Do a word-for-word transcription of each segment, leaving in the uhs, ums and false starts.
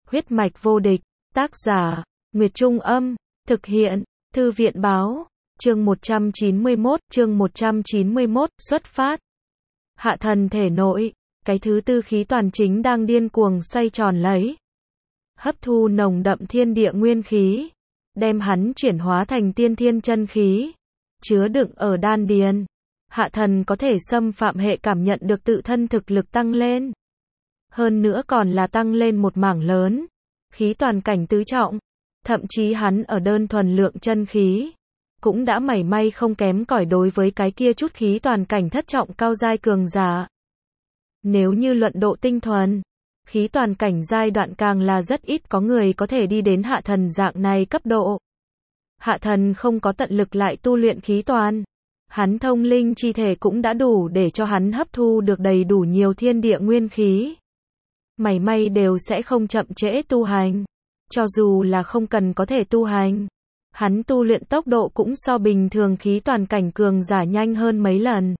Huyết mạch vô địch, tác giả, Nguyệt Trung Âm, thực hiện, Thư viện Báo, chương một trăm chín mươi mốt, chương một trăm chín mươi mốt, xuất phát. Hạ thần thể nội, cái thứ tư khí toàn chính đang điên cuồng xoay tròn lấy. Hấp thu nồng đậm thiên địa nguyên khí, đem hắn chuyển hóa thành tiên thiên chân khí, chứa đựng ở đan điền. Hạ thần có thể xâm phạm hệ cảm nhận được tự thân thực lực tăng lên. Hơn nữa còn là tăng lên một mảng lớn, khí toàn cảnh tứ trọng. Thậm chí hắn ở đơn thuần lượng chân khí, cũng đã mảy may không kém cỏi đối với cái kia chút khí toàn cảnh thất trọng cao giai cường giả. Nếu như luận độ tinh thuần, khí toàn cảnh giai đoạn càng là rất ít có người có thể đi đến hạ thần dạng này cấp độ. Hạ thần không có tận lực lại tu luyện khí toàn. Hắn thông linh chi thể cũng đã đủ để cho hắn hấp thu được đầy đủ nhiều thiên địa nguyên khí. Mảy may đều sẽ không chậm trễ tu hành. Cho dù là không cần có thể tu hành, hắn tu luyện tốc độ cũng so bình thường khí toàn cảnh cường giả nhanh hơn mấy lần.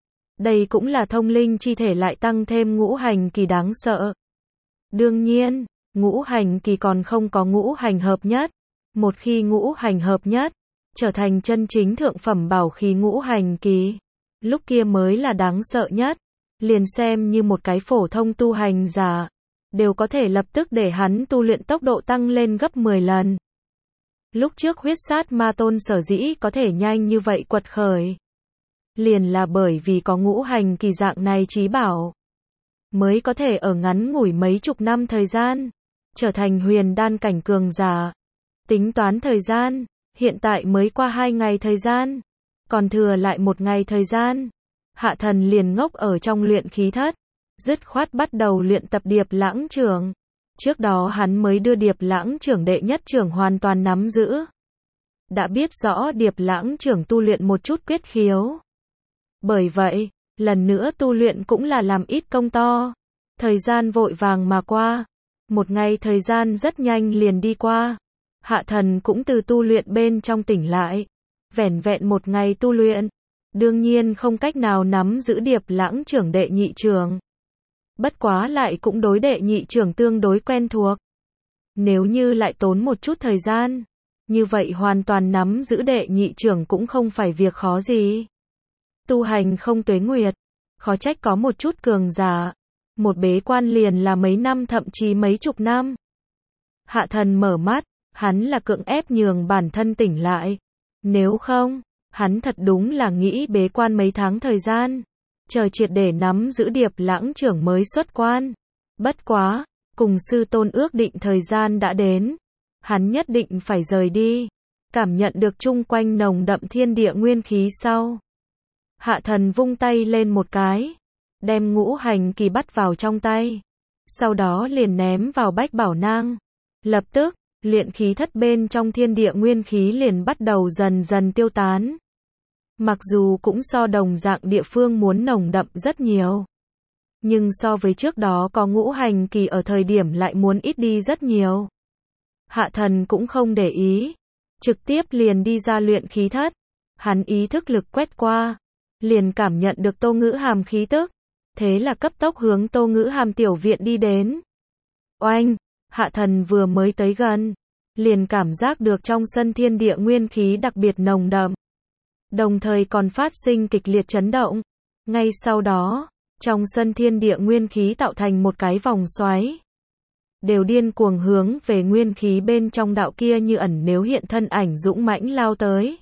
Đây cũng là thông linh chi thể lại tăng thêm ngũ hành kỳ đáng sợ. Đương nhiên, ngũ hành kỳ còn không có ngũ hành hợp nhất. Một khi ngũ hành hợp nhất, trở thành chân chính thượng phẩm bảo khí ngũ hành kỳ, lúc kia mới là đáng sợ nhất. Liền xem như một cái phổ thông tu hành giả, đều có thể lập tức để hắn tu luyện tốc độ tăng lên gấp mười lần. Lúc trước huyết sát ma tôn sở dĩ có thể nhanh như vậy quật khởi, liền là bởi vì có ngũ hành kỳ dạng này chí bảo, mới có thể ở ngắn ngủi mấy chục năm thời gian, trở thành huyền đan cảnh cường giả. Tính toán thời gian, hiện tại mới qua hai ngày thời gian, còn thừa lại một ngày thời gian. Hạ thần liền ngốc ở trong luyện khí thất, dứt khoát bắt đầu luyện tập điệp lãng trưởng. Trước đó hắn mới đưa điệp lãng trưởng đệ nhất trưởng hoàn toàn nắm giữ. Đã biết rõ điệp lãng trưởng tu luyện một chút quyết khiếu. Bởi vậy, lần nữa tu luyện cũng là làm ít công to. Thời gian vội vàng mà qua. Một ngày thời gian rất nhanh liền đi qua. Hạ thần cũng từ tu luyện bên trong tỉnh lại. Vẻn vẹn một ngày tu luyện, đương nhiên không cách nào nắm giữ điệp lãng trưởng đệ nhị trưởng. Bất quá lại cũng đối đệ nhị trưởng tương đối quen thuộc. Nếu như lại tốn một chút thời gian, như vậy hoàn toàn nắm giữ đệ nhị trưởng cũng không phải việc khó gì. Tu hành không tuế nguyệt, khó trách có một chút cường giả. Một bế quan liền là mấy năm thậm chí mấy chục năm. Hạ thần mở mắt, hắn là cưỡng ép nhường bản thân tỉnh lại. Nếu không, hắn thật đúng là nghĩ bế quan mấy tháng thời gian, chờ triệt để nắm giữ điệp lãng trưởng mới xuất quan. Bất quá, cùng sư tôn ước định thời gian đã đến, hắn nhất định phải rời đi. Cảm nhận được chung quanh nồng đậm thiên địa nguyên khí sau, hạ thần vung tay lên một cái, đem ngũ hành kỳ bắt vào trong tay, sau đó liền ném vào bách bảo nang. Lập tức, luyện khí thất bên trong thiên địa nguyên khí liền bắt đầu dần dần tiêu tán. Mặc dù cũng so đồng dạng địa phương muốn nồng đậm rất nhiều, nhưng so với trước đó có ngũ hành kỳ ở thời điểm lại muốn ít đi rất nhiều. Hạ thần cũng không để ý, trực tiếp liền đi ra luyện khí thất. Hắn ý thức lực quét qua, liền cảm nhận được Tô Ngữ Hàm khí tức, thế là cấp tốc hướng Tô Ngữ Hàm tiểu viện đi đến. Oanh, hạ thần vừa mới tới gần, liền cảm giác được trong sân thiên địa nguyên khí đặc biệt nồng đậm, đồng thời còn phát sinh kịch liệt chấn động. Ngay sau đó, trong sân thiên địa nguyên khí tạo thành một cái vòng xoáy, đều điên cuồng hướng về nguyên khí bên trong đạo kia như ẩn nếu hiện thân ảnh dũng mãnh lao tới.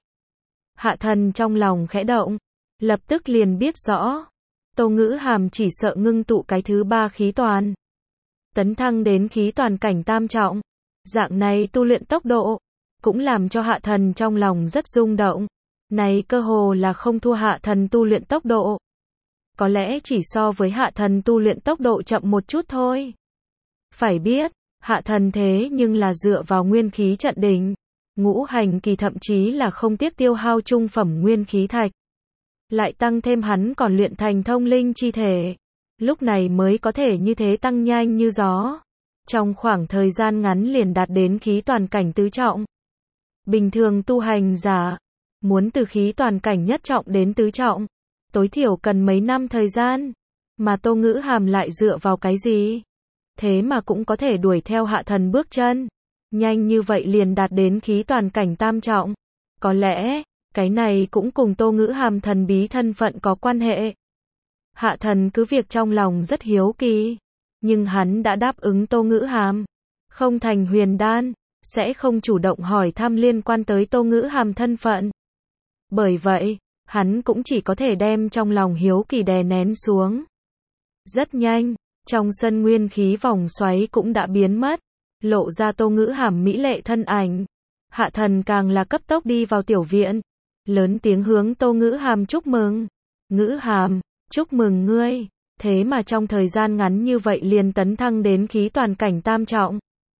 Hạ thần trong lòng khẽ động, lập tức liền biết rõ, Tô Ngữ Hàm chỉ sợ ngưng tụ cái thứ ba khí toàn, tấn thăng đến khí toàn cảnh tam trọng. Dạng này tu luyện tốc độ, cũng làm cho hạ thần trong lòng rất rung động. Này cơ hồ là không thua hạ thần tu luyện tốc độ. Có lẽ chỉ so với hạ thần tu luyện tốc độ chậm một chút thôi. Phải biết, hạ thần thế nhưng là dựa vào nguyên khí trận đỉnh. Ngũ hành kỳ thậm chí là không tiếc tiêu hao trung phẩm nguyên khí thạch. Lại tăng thêm hắn còn luyện thành thông linh chi thể. Lúc này mới có thể như thế tăng nhanh như gió. Trong khoảng thời gian ngắn liền đạt đến khí toàn cảnh tứ trọng. Bình thường tu hành giả, muốn từ khí toàn cảnh nhất trọng đến tứ trọng, tối thiểu cần mấy năm thời gian. Mà Tô Ngữ Hàm lại dựa vào cái gì? thế mà cũng có thể đuổi theo hạ thần bước chân. Nhanh như vậy liền đạt đến khí toàn cảnh tam trọng. Có lẽ, cái này cũng cùng Tô Ngữ Hàm thần bí thân phận có quan hệ. Hạ thần cứ việc trong lòng rất hiếu kỳ, nhưng hắn đã đáp ứng Tô Ngữ Hàm. Không thành huyền đan, sẽ không chủ động hỏi thăm liên quan tới Tô Ngữ Hàm thân phận. Bởi vậy, hắn cũng chỉ có thể đem trong lòng hiếu kỳ đè nén xuống. Rất nhanh, trong sân nguyên khí vòng xoáy cũng đã biến mất, lộ ra Tô Ngữ Hàm mỹ lệ thân ảnh. Hạ thần càng là cấp tốc đi vào tiểu viện, lớn tiếng hướng Tô Ngữ Hàm chúc mừng. Ngữ Hàm, chúc mừng ngươi, thế mà trong thời gian ngắn như vậy liền tấn thăng đến khí toàn cảnh tam trọng.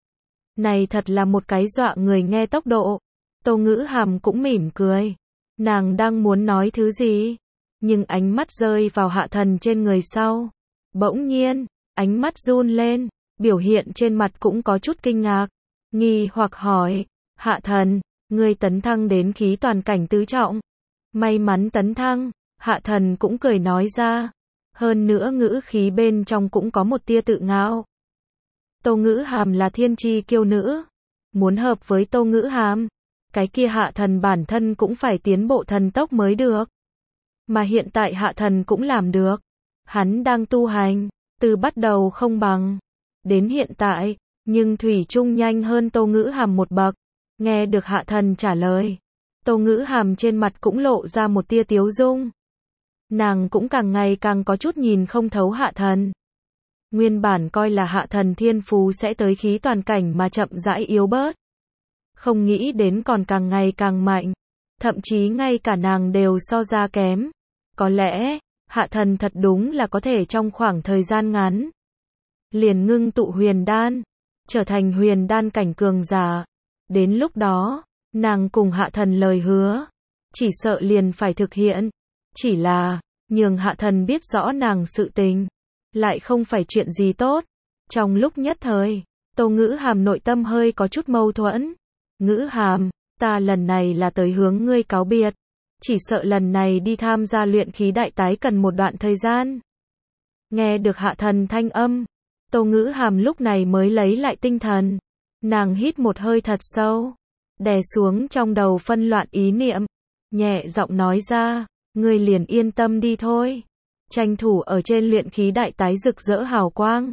Này thật là một cái dọa người nghe tốc độ. Tô Ngữ Hàm cũng mỉm cười. Nàng đang muốn nói thứ gì, nhưng ánh mắt rơi vào hạ thần trên người sau. Bỗng nhiên, ánh mắt run lên, biểu hiện trên mặt cũng có chút kinh ngạc. Nghi hoặc hỏi, hạ thần, ngươi tấn thăng đến khí toàn cảnh tứ trọng. May mắn tấn thăng, hạ thần cũng cười nói ra. Hơn nữa ngữ khí bên trong cũng có một tia tự ngạo. Tô Ngữ Hàm là thiên chi kiêu nữ. Muốn hợp với Tô Ngữ Hàm, cái kia hạ thần bản thân cũng phải tiến bộ thần tốc mới được. Mà hiện tại hạ thần cũng làm được. Hắn đang tu hành, từ bắt đầu không bằng, đến hiện tại, nhưng thủy chung nhanh hơn Tô Ngữ Hàm một bậc. Nghe được hạ thần trả lời, Tô Ngữ Hàm trên mặt cũng lộ ra một tia tiếu dung. Nàng cũng càng ngày càng có chút nhìn không thấu hạ thần. Nguyên bản coi là hạ thần thiên phú sẽ tới khí toàn cảnh mà chậm rãi yếu bớt. Không nghĩ đến còn càng ngày càng mạnh. Thậm chí ngay cả nàng đều so ra kém. Có lẽ, hạ thần thật đúng là có thể trong khoảng thời gian ngắn liền ngưng tụ huyền đan, trở thành huyền đan cảnh cường giả. Đến lúc đó, nàng cùng hạ thần lời hứa, chỉ sợ liền phải thực hiện. Chỉ là, nhường hạ thần biết rõ nàng sự tình, lại không phải chuyện gì tốt. Trong lúc nhất thời, Tô Ngữ Hàm nội tâm hơi có chút mâu thuẫn. Ngữ Hàm, ta lần này là tới hướng ngươi cáo biệt. Chỉ sợ lần này đi tham gia luyện khí đại tái cần một đoạn thời gian. Nghe được hạ thần thanh âm, Tô Ngữ Hàm lúc này mới lấy lại tinh thần. Nàng hít một hơi thật sâu, đè xuống trong đầu phân loạn ý niệm, nhẹ giọng nói ra, ngươi liền yên tâm đi thôi. Tranh thủ ở trên luyện khí đại tái rực rỡ hào quang.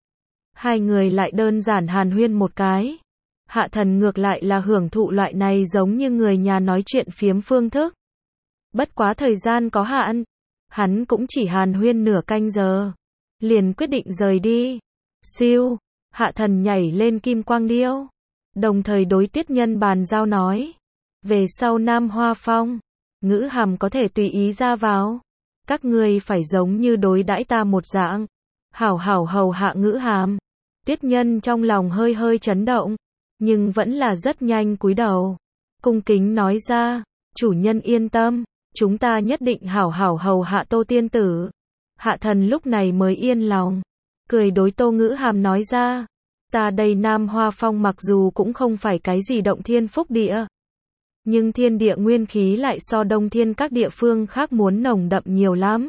Hai người lại đơn giản hàn huyên một cái. Hạ thần ngược lại là hưởng thụ loại này giống như người nhà nói chuyện phiếm phương thức. Bất quá thời gian có hạn, hắn cũng chỉ hàn huyên nửa canh giờ, liền quyết định rời đi. Siêu, hạ thần nhảy lên kim quang điêu, đồng thời đối Tuyết Nhân bàn giao nói. Về sau Nam Hoa Phong, Ngữ Hàm có thể tùy ý ra vào. Các ngươi phải giống như đối đãi ta một dạng. Hảo hảo hầu hạ Ngữ Hàm. Tuyết Nhân trong lòng hơi hơi chấn động, nhưng vẫn là rất nhanh cúi đầu. Cung kính nói ra, chủ nhân yên tâm, chúng ta nhất định hảo hảo hầu hạ Tô tiên tử. Hạ thần lúc này mới yên lòng, cười đối Tô Ngữ Hàm nói ra, ta đây Nam Hoa Phong mặc dù cũng không phải cái gì động thiên phúc địa, nhưng thiên địa nguyên khí lại so đông thiên các địa phương khác muốn nồng đậm nhiều lắm.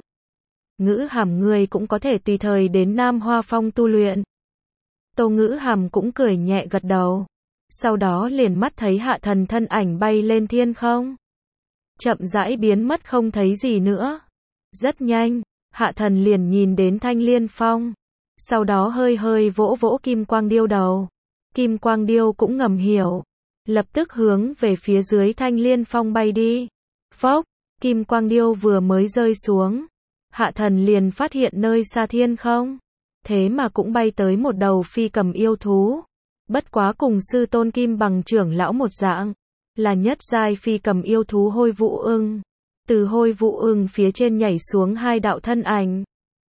Ngữ Hàm ngươi cũng có thể tùy thời đến Nam Hoa Phong tu luyện. Tô Ngữ Hàm cũng cười nhẹ gật đầu, sau đó liền mắt thấy hạ thần thân ảnh bay lên thiên không, chậm rãi biến mất không thấy gì nữa. Rất nhanh, hạ thần liền nhìn đến Thanh Liên Phong, sau đó hơi hơi vỗ vỗ kim quang điêu đầu. Kim quang điêu cũng ngầm hiểu, lập tức hướng về phía dưới Thanh Liên Phong bay đi. Phốc, kim quang điêu vừa mới rơi xuống, hạ thần liền phát hiện nơi xa thiên không, thế mà cũng bay tới một đầu phi cầm yêu thú. Bất quá cùng sư tôn Kim Bằng trưởng lão một dạng, là nhất giai phi cầm yêu thú Hôi Vũ Ưng. Từ Hôi Vũ Ưng phía trên nhảy xuống hai đạo thân ảnh.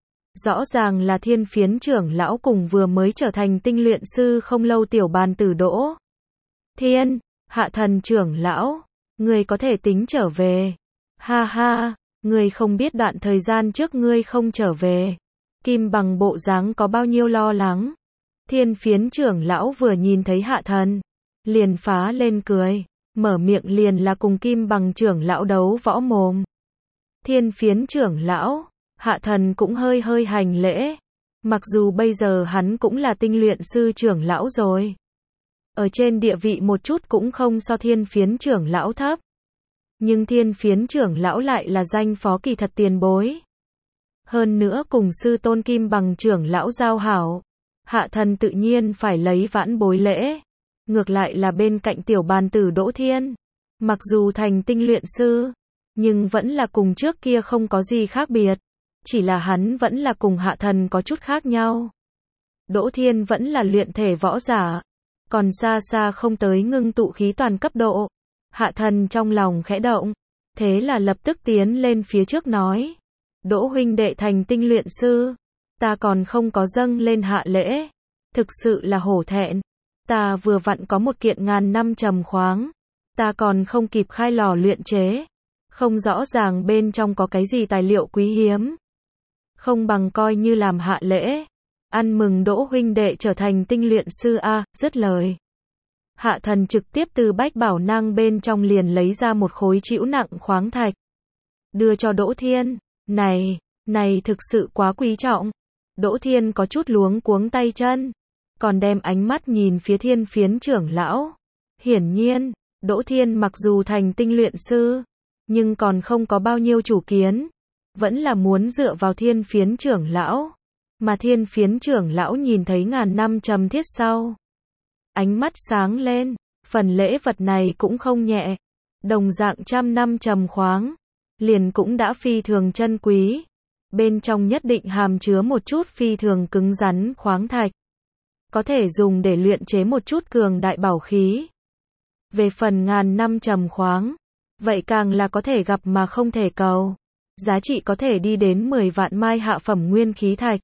Rõ ràng là Thiên Phiến trưởng lão cùng vừa mới trở thành tinh luyện sư không lâu tiểu bàn tử Đỗ Thiên. Hạ thần trưởng lão, ngươi có thể tính trở về. Ha ha, ngươi không biết đoạn thời gian trước ngươi không trở về, Kim Bằng bộ dáng có bao nhiêu lo lắng. Thiên Phiến trưởng lão vừa nhìn thấy hạ thần, liền phá lên cười, mở miệng liền là cùng Kim Bằng trưởng lão đấu võ mồm. Thiên Phiến trưởng lão, hạ thần cũng hơi hơi hành lễ. Mặc dù bây giờ hắn cũng là tinh luyện sư trưởng lão rồi. Ở trên địa vị một chút cũng không so thiên phiến trưởng lão thấp. Nhưng thiên phiến trưởng lão lại là danh phó kỳ thật tiền bối. Hơn nữa cùng sư tôn Kim Bằng trưởng lão giao hảo. Hạ thần tự nhiên phải lấy vãn bối lễ. Ngược lại là bên cạnh tiểu bàn tử Đỗ Thiên. Mặc dù thành tinh luyện sư, nhưng vẫn là cùng trước kia không có gì khác biệt. Chỉ là hắn vẫn là cùng hạ thần có chút khác nhau. Đỗ Thiên vẫn là luyện thể võ giả. Còn xa xa không tới ngưng tụ khí toàn cấp độ. Hạ thần trong lòng khẽ động. Thế là lập tức tiến lên phía trước nói. Đỗ huynh đệ thành tinh luyện sư. Ta còn không có dâng lên hạ lễ. Thực sự là hổ thẹn. Ta vừa vặn có một kiện ngàn năm trầm khoáng. Ta còn không kịp khai lò luyện chế. Không rõ ràng bên trong có cái gì tài liệu quý hiếm. Không bằng coi như làm hạ lễ. Ăn mừng Đỗ huynh đệ trở thành tinh luyện sư a, dứt lời. Hạ thần trực tiếp từ bách bảo nang bên trong liền lấy ra một khối trĩu nặng khoáng thạch. Đưa cho Đỗ Thiên. Này, này thực sự quá quý trọng. Đỗ Thiên có chút luống cuống tay chân. Còn đem ánh mắt nhìn phía thiên phiến trưởng lão. Hiển nhiên, Đỗ Thiên mặc dù thành tinh luyện sư, nhưng còn không có bao nhiêu chủ kiến. Vẫn là muốn dựa vào thiên phiến trưởng lão. Mà thiên phiến trưởng lão nhìn thấy ngàn năm trầm thiết sau. Ánh mắt sáng lên, phần lễ vật này cũng không nhẹ. Đồng dạng trăm năm trầm khoáng, liền cũng đã phi thường chân quý. Bên trong nhất định hàm chứa một chút phi thường cứng rắn khoáng thạch. Có thể dùng để luyện chế một chút cường đại bảo khí. Về phần ngàn năm trầm khoáng, vậy càng là có thể gặp mà không thể cầu. Giá trị có thể đi đến mười vạn mai hạ phẩm nguyên khí thạch.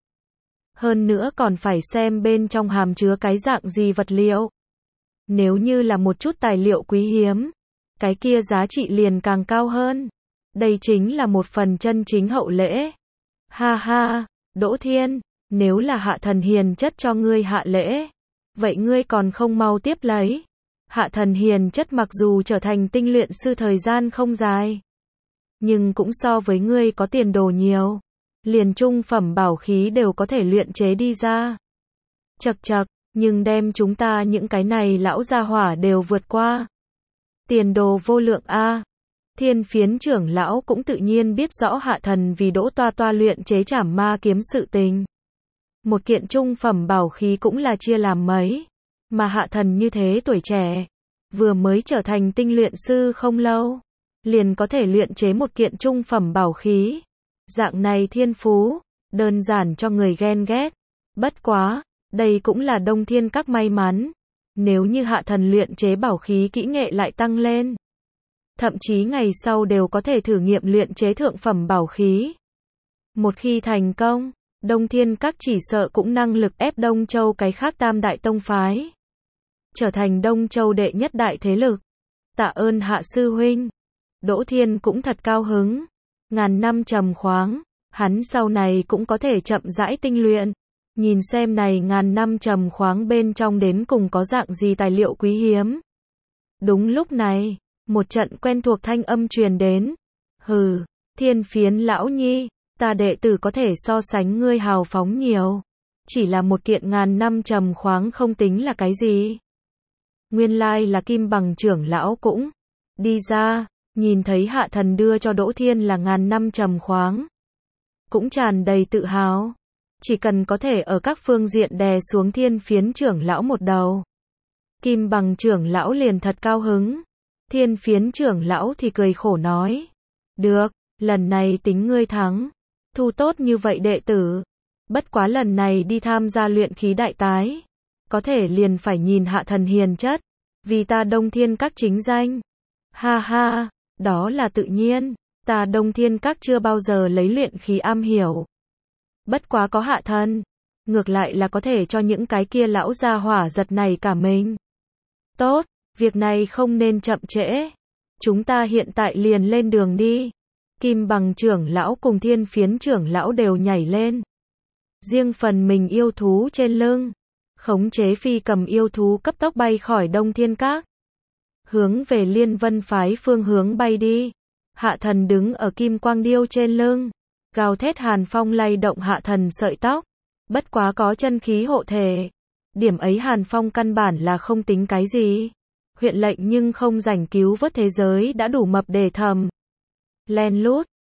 Hơn nữa còn phải xem bên trong hàm chứa cái dạng gì vật liệu. Nếu như là một chút tài liệu quý hiếm, cái kia giá trị liền càng cao hơn. Đây chính là một phần chân chính hậu lễ. Ha ha, Đỗ Thiên, nếu là hạ thần hiền chất cho ngươi hạ lễ, vậy ngươi còn không mau tiếp lấy. Hạ thần hiền chất mặc dù trở thành tinh luyện sư thời gian không dài, nhưng cũng so với ngươi có tiền đồ nhiều. Liền trung phẩm bảo khí đều có thể luyện chế đi ra. Chậc chậc, nhưng đem chúng ta những cái này lão gia hỏa đều vượt qua. Tiền đồ vô lượng a. Thiên phiến trưởng lão cũng tự nhiên biết rõ hạ thần vì Đỗ Toa Toa luyện chế trảm ma kiếm sự tình. Một kiện trung phẩm bảo khí cũng là chia làm mấy. Mà hạ thần như thế tuổi trẻ, vừa mới trở thành tinh luyện sư không lâu, liền có thể luyện chế một kiện trung phẩm bảo khí. Dạng này thiên phú, đơn giản cho người ghen ghét. Bất quá, đây cũng là Đông Thiên Các may mắn. Nếu như hạ thần luyện chế bảo khí kỹ nghệ lại tăng lên, thậm chí ngày sau đều có thể thử nghiệm luyện chế thượng phẩm bảo khí. Một khi thành công, Đông Thiên Các chỉ sợ cũng năng lực ép Đông Châu cái khác tam đại tông phái. Trở thành Đông Châu đệ nhất đại thế lực. Tạ ơn hạ sư huynh. Đỗ Thiên cũng thật cao hứng. Ngàn năm trầm khoáng, hắn sau này cũng có thể chậm rãi tinh luyện. Nhìn xem này ngàn năm trầm khoáng bên trong đến cùng có dạng gì tài liệu quý hiếm. Đúng lúc này, một trận quen thuộc thanh âm truyền đến. Hừ, thiên phiến lão nhi, ta đệ tử có thể so sánh ngươi hào phóng nhiều. Chỉ là một kiện ngàn năm trầm khoáng không tính là cái gì. Nguyên lai là Kim Bằng trưởng lão cũng đi ra, nhìn thấy hạ thần đưa cho Đỗ Thiên là ngàn năm trầm khoáng. Cũng tràn đầy tự hào. Chỉ cần có thể ở các phương diện đè xuống thiên phiến trưởng lão một đầu. Kim Bằng trưởng lão liền thật cao hứng. Thiên phiến trưởng lão thì cười khổ nói. Được, lần này tính ngươi thắng. Thu tốt như vậy đệ tử. Bất quá lần này đi tham gia luyện khí đại tái. Có thể liền phải nhìn hạ thần hiền chất. Vì ta Đông Thiên Các chính danh. Ha ha, đó là tự nhiên. Ta Đông Thiên Các chưa bao giờ lấy luyện khí am hiểu. Bất quá có hạ thần. Ngược lại là có thể cho những cái kia lão gia hỏa giật này cả mình. Tốt, việc này không nên chậm trễ. Chúng ta hiện tại liền lên đường đi. Kim Bằng trưởng lão cùng thiên phiến trưởng lão đều nhảy lên. Riêng phần mình yêu thú trên lưng. Khống chế phi cầm yêu thú cấp tốc bay khỏi Đông Thiên Các. Hướng về Liên Vân phái phương hướng bay đi. Hạ thần đứng ở kim quang điêu trên lưng. Gào thét hàn phong lay động hạ thần sợi tóc. Bất quá có chân khí hộ thể. Điểm ấy Hàn Phong căn bản là không tính cái gì. Huyện lệnh nhưng không rảnh cứu vớt thế giới đã đủ mập để thầm. Len lút.